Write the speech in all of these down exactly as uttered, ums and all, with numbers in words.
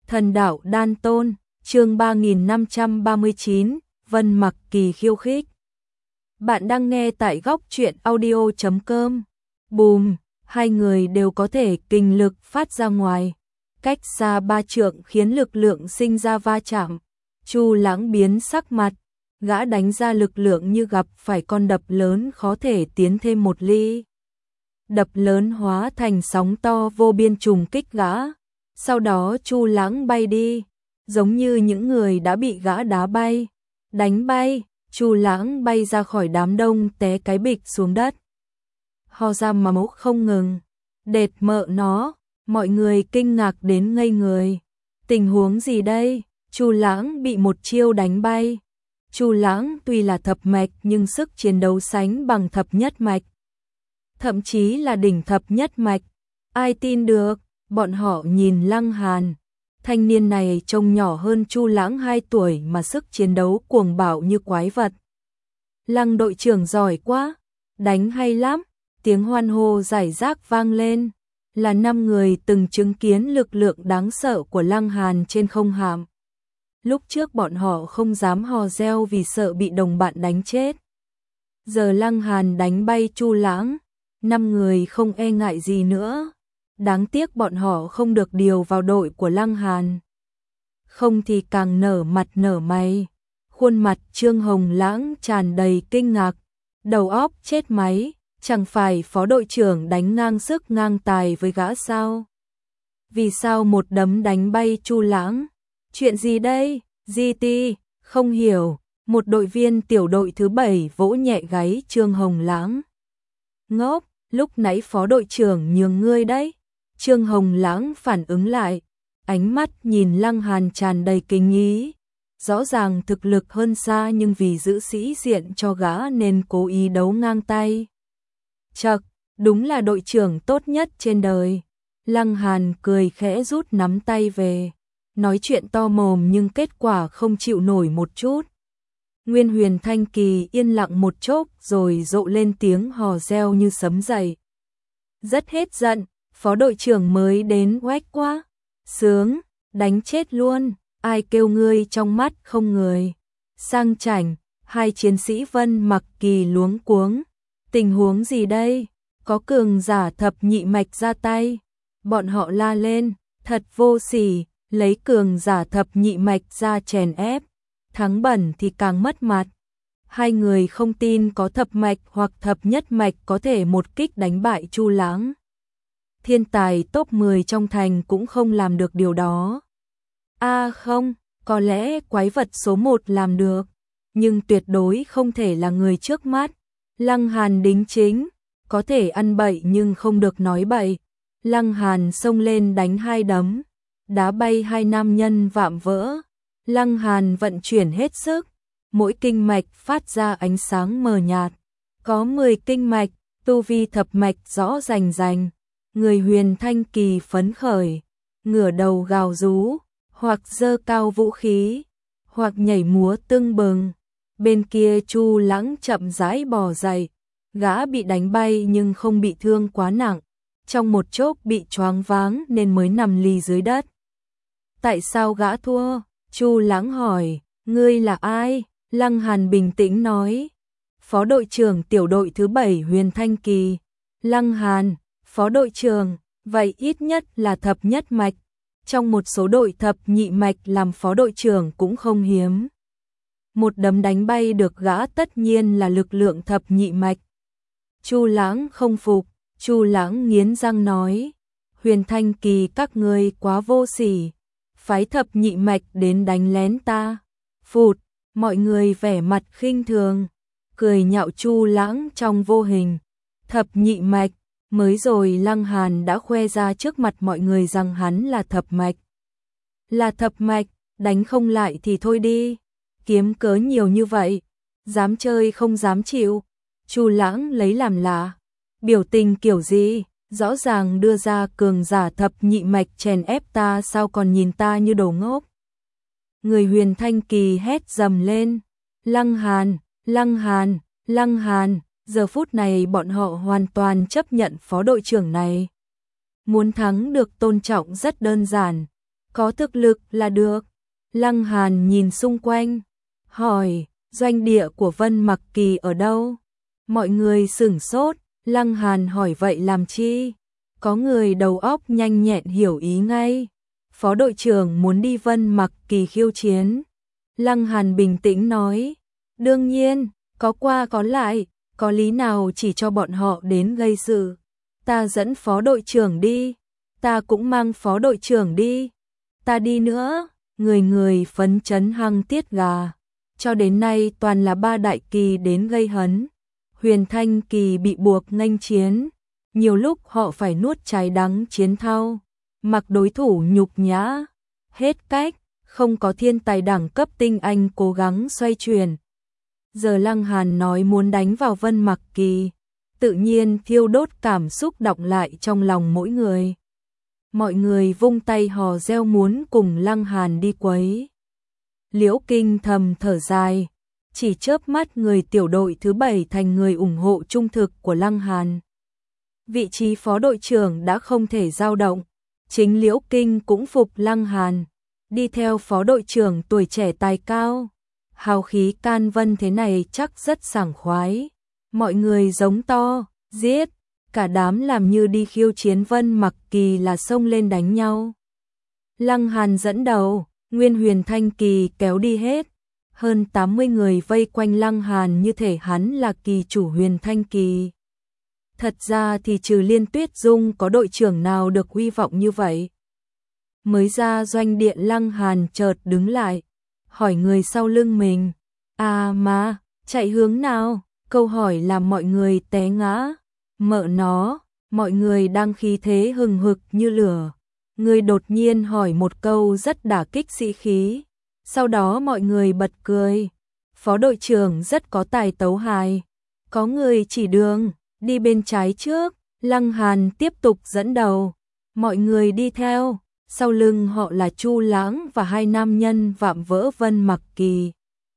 Thần đạo đan tôn, chương ba nghìn năm trăm ba mươi chín, Vân Mặc Kỳ khiêu khích. Bạn đang nghe tại góc truyện audio chấm com. Bùm, hai người đều có thể kình lực phát ra ngoài. Cách xa ba trượng khiến lực lượng sinh ra va chạm. Chu Lãng biến sắc mặt, gã đánh ra lực lượng như gặp phải con đập lớn khó thể tiến thêm một ly. Đập lớn hóa thành sóng to vô biên trùng kích gã. Sau đó Chu Lãng bay đi, giống như những người đã bị gã đá bay, đánh bay, Chu Lãng bay ra khỏi đám đông té cái bịch xuống đất. Ho ra mà mốc không ngừng, đệt mợ nó, mọi người kinh ngạc đến ngây người. Tình huống gì đây? Chu Lãng bị một chiêu đánh bay. Chu Lãng tuy là thập mạch nhưng sức chiến đấu sánh bằng thập nhất mạch, thậm chí là đỉnh thập nhất mạch. Ai tin được? Bọn họ nhìn Lăng Hàn, thanh niên này trông nhỏ hơn Chu Lãng hai tuổi mà sức chiến đấu cuồng bạo như quái vật. Lăng đội trưởng giỏi quá, đánh hay lắm, tiếng hoan hô rải rác vang lên, là năm người từng chứng kiến lực lượng đáng sợ của Lăng Hàn trên không hạm. Lúc trước bọn họ không dám hò reo vì sợ bị đồng bạn đánh chết. Giờ Lăng Hàn đánh bay Chu Lãng, năm người không e ngại gì nữa. Đáng tiếc bọn họ không được điều vào đội của Lăng Hàn. Không thì càng nở mặt nở mày. Khuôn mặt Trương Hồng Lãng tràn đầy kinh ngạc, đầu óc chết máy, chẳng phải phó đội trưởng đánh ngang sức ngang tài với gã sao? Vì sao một đấm đánh bay Chu Lãng? Chuyện gì đây? giê tê, không hiểu. Một đội viên tiểu đội thứ bảy vỗ nhẹ gáy Trương Hồng Lãng. Ngốc, lúc nãy phó đội trưởng nhường ngươi đấy. Trương Hồng Lãng phản ứng lại, ánh mắt nhìn Lăng Hàn tràn đầy kinh ý. Rõ ràng thực lực hơn xa nhưng vì giữ sĩ diện cho gã nên cố ý đấu ngang tay. Chậc, đúng là đội trưởng tốt nhất trên đời. Lăng Hàn cười khẽ rút nắm tay về, nói chuyện to mồm nhưng kết quả không chịu nổi một chút. Nguyên Huyền Thanh Kỳ yên lặng một chốc rồi rộ lên tiếng hò reo như sấm dậy. Rất hết giận. Phó đội trưởng mới đến oách quá, sướng, đánh chết luôn, ai kêu ngươi trong mắt không người. Sang chảnh, hai chiến sĩ Vân Mặc Kỳ luống cuống, tình huống gì đây? Có cường giả thập nhị mạch ra tay, bọn họ la lên, thật vô sỉ, lấy cường giả thập nhị mạch ra chèn ép, thắng bẩn thì càng mất mặt. Hai người không tin có thập mạch hoặc thập nhất mạch có thể một kích đánh bại Chu Lãng. Thiên tài top mười trong thành cũng không làm được điều đó. À không, có lẽ quái vật số một làm được, nhưng tuyệt đối không thể là người trước mắt. Lăng Hàn đính chính, có thể ăn bậy nhưng không được nói bậy. Lăng Hàn xông lên đánh hai đấm, đá bay hai nam nhân vạm vỡ. Lăng Hàn vận chuyển hết sức, mỗi kinh mạch phát ra ánh sáng mờ nhạt. Có mười kinh mạch, tu vi thập mạch rõ rành rành. Người Huyền Thanh Kỳ phấn khởi, ngửa đầu gào rú, hoặc giơ cao vũ khí, hoặc nhảy múa tưng bừng. Bên kia Chu Lãng chậm rãi bò dậy, gã bị đánh bay nhưng không bị thương quá nặng, trong một chốc bị choáng váng nên mới nằm lì dưới đất. Tại sao gã thua? Chu Lãng hỏi, ngươi là ai? Lăng Hàn bình tĩnh nói, phó đội trưởng tiểu đội thứ bảy Huyền Thanh Kỳ. Lăng Hàn, phó đội trưởng, vậy ít nhất là thập nhất mạch, trong một số đội thập nhị mạch làm phó đội trưởng cũng không hiếm. Một đấm đánh bay được gã tất nhiên là lực lượng thập nhị mạch. Chu Lãng không phục, Chu Lãng nghiến răng nói, Huyền Thanh Kỳ các ngươi quá vô sỉ, phái thập nhị mạch đến đánh lén ta. Phụt, mọi người vẻ mặt khinh thường, cười nhạo Chu Lãng trong vô hình. Thập nhị mạch, mới rồi Lăng Hàn đã khoe ra trước mặt mọi người rằng hắn là thập mạch. Là thập mạch, đánh không lại thì thôi đi, kiếm cớ nhiều như vậy, dám chơi không dám chịu. Chu Lãng lấy làm lạ, biểu tình kiểu gì, rõ ràng đưa ra cường giả thập nhị mạch chèn ép ta sao còn nhìn ta như đồ ngốc. Người Huyền Thanh Kỳ hét dầm lên, Lăng Hàn, Lăng Hàn, Lăng Hàn. Giờ phút này bọn họ hoàn toàn chấp nhận phó đội trưởng này. Muốn thắng được tôn trọng rất đơn giản, có thực lực là được. Lăng Hàn nhìn xung quanh, hỏi, doanh địa của Vân Mặc Kỳ ở đâu? Mọi người sửng sốt, Lăng Hàn hỏi vậy làm chi? Có người đầu óc nhanh nhẹn hiểu ý ngay. Phó đội trưởng muốn đi Vân Mặc Kỳ khiêu chiến. Lăng Hàn bình tĩnh nói, đương nhiên, có qua có lại, có lý nào chỉ cho bọn họ đến gây sự. Ta dẫn phó đội trưởng đi, ta cũng mang phó đội trưởng đi, ta đi nữa, người người phấn chấn hăng tiết gà. Cho đến nay toàn là ba đại kỳ đến gây hấn. Huyền Thanh Kỳ bị buộc nghênh chiến, nhiều lúc họ phải nuốt trái đắng chiến thao, mặc đối thủ nhục nhã, hết cách, không có thiên tài đẳng cấp tinh anh cố gắng xoay chuyển. Giờ Lăng Hàn nói muốn đánh vào Vân Mặc Kỳ, tự nhiên thiêu đốt cảm xúc đọng lại trong lòng mỗi người. Mọi người vung tay hò reo muốn cùng Lăng Hàn đi quấy. Liễu Kinh thầm thở dài, chỉ chớp mắt người tiểu đội thứ bảy thành người ủng hộ trung thực của Lăng Hàn. Vị trí phó đội trưởng đã không thể dao động, chính Liễu Kinh cũng phục Lăng Hàn, đi theo phó đội trưởng tuổi trẻ tài cao, hào khí can vân thế này chắc rất sảng khoái. Mọi người giống to, giết, cả đám làm như đi khiêu chiến Vân Mặc Kỳ là xông lên đánh nhau. Lăng Hàn dẫn đầu, nguyên Huyền Thanh Kỳ kéo đi hết. Hơn tám mươi người vây quanh Lăng Hàn như thể hắn là kỳ chủ Huyền Thanh Kỳ. Thật ra thì trừ Liên Tuyết Dung có đội trưởng nào được huy vọng như vậy. Mới ra doanh địa Lăng Hàn chợt đứng lại, hỏi người sau lưng mình, à mà, chạy hướng nào? Câu hỏi làm mọi người té ngã. Mợ nó, mọi người đang khí thế hừng hực như lửa. Người đột nhiên hỏi một câu rất đả kích sĩ khí. Sau đó mọi người bật cười. Phó đội trưởng rất có tài tấu hài. Có người chỉ đường, đi bên trái trước. Lăng Hàn tiếp tục dẫn đầu. Mọi người đi theo. Sau lưng họ là Chu Lãng và hai nam nhân vạm vỡ Vân Mặc Kỳ.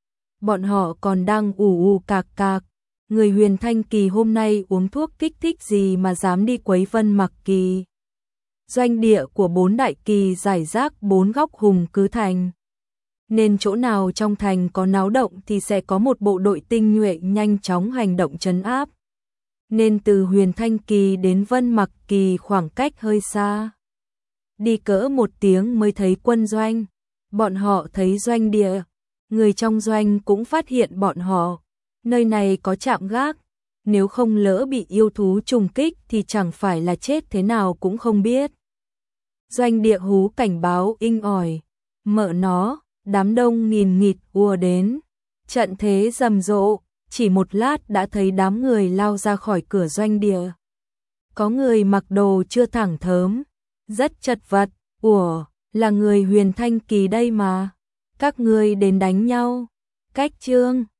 Bọn họ còn đang ù ù cạc cạc. Người Huyền Thanh Kỳ hôm nay uống thuốc kích thích gì mà dám đi quấy Vân Mặc Kỳ. Doanh địa của bốn đại kỳ giải rác bốn góc hùng cứ thành. Nên chỗ nào trong thành có náo động thì sẽ có một bộ đội tinh nhuệ nhanh chóng hành động trấn áp. Nên từ Huyền Thanh Kỳ đến Vân Mặc Kỳ khoảng cách hơi xa. Đi cỡ một tiếng mới thấy quân doanh. Bọn họ thấy doanh địa. Người trong doanh cũng phát hiện bọn họ. Nơi này có trạm gác, nếu không lỡ bị yêu thú trùng kích thì chẳng phải là chết thế nào cũng không biết. Doanh địa hú cảnh báo inh ỏi, mợ nó, đám đông nghìn nghịt ùa đến. Trận thế rầm rộ, chỉ một lát đã thấy đám người lao ra khỏi cửa doanh địa. Có người mặc đồ chưa thẳng thớm, rất chật vật, ủa, là người Huyền Thanh Kỳ đây mà, các ngươi đến đánh nhau. Cách chương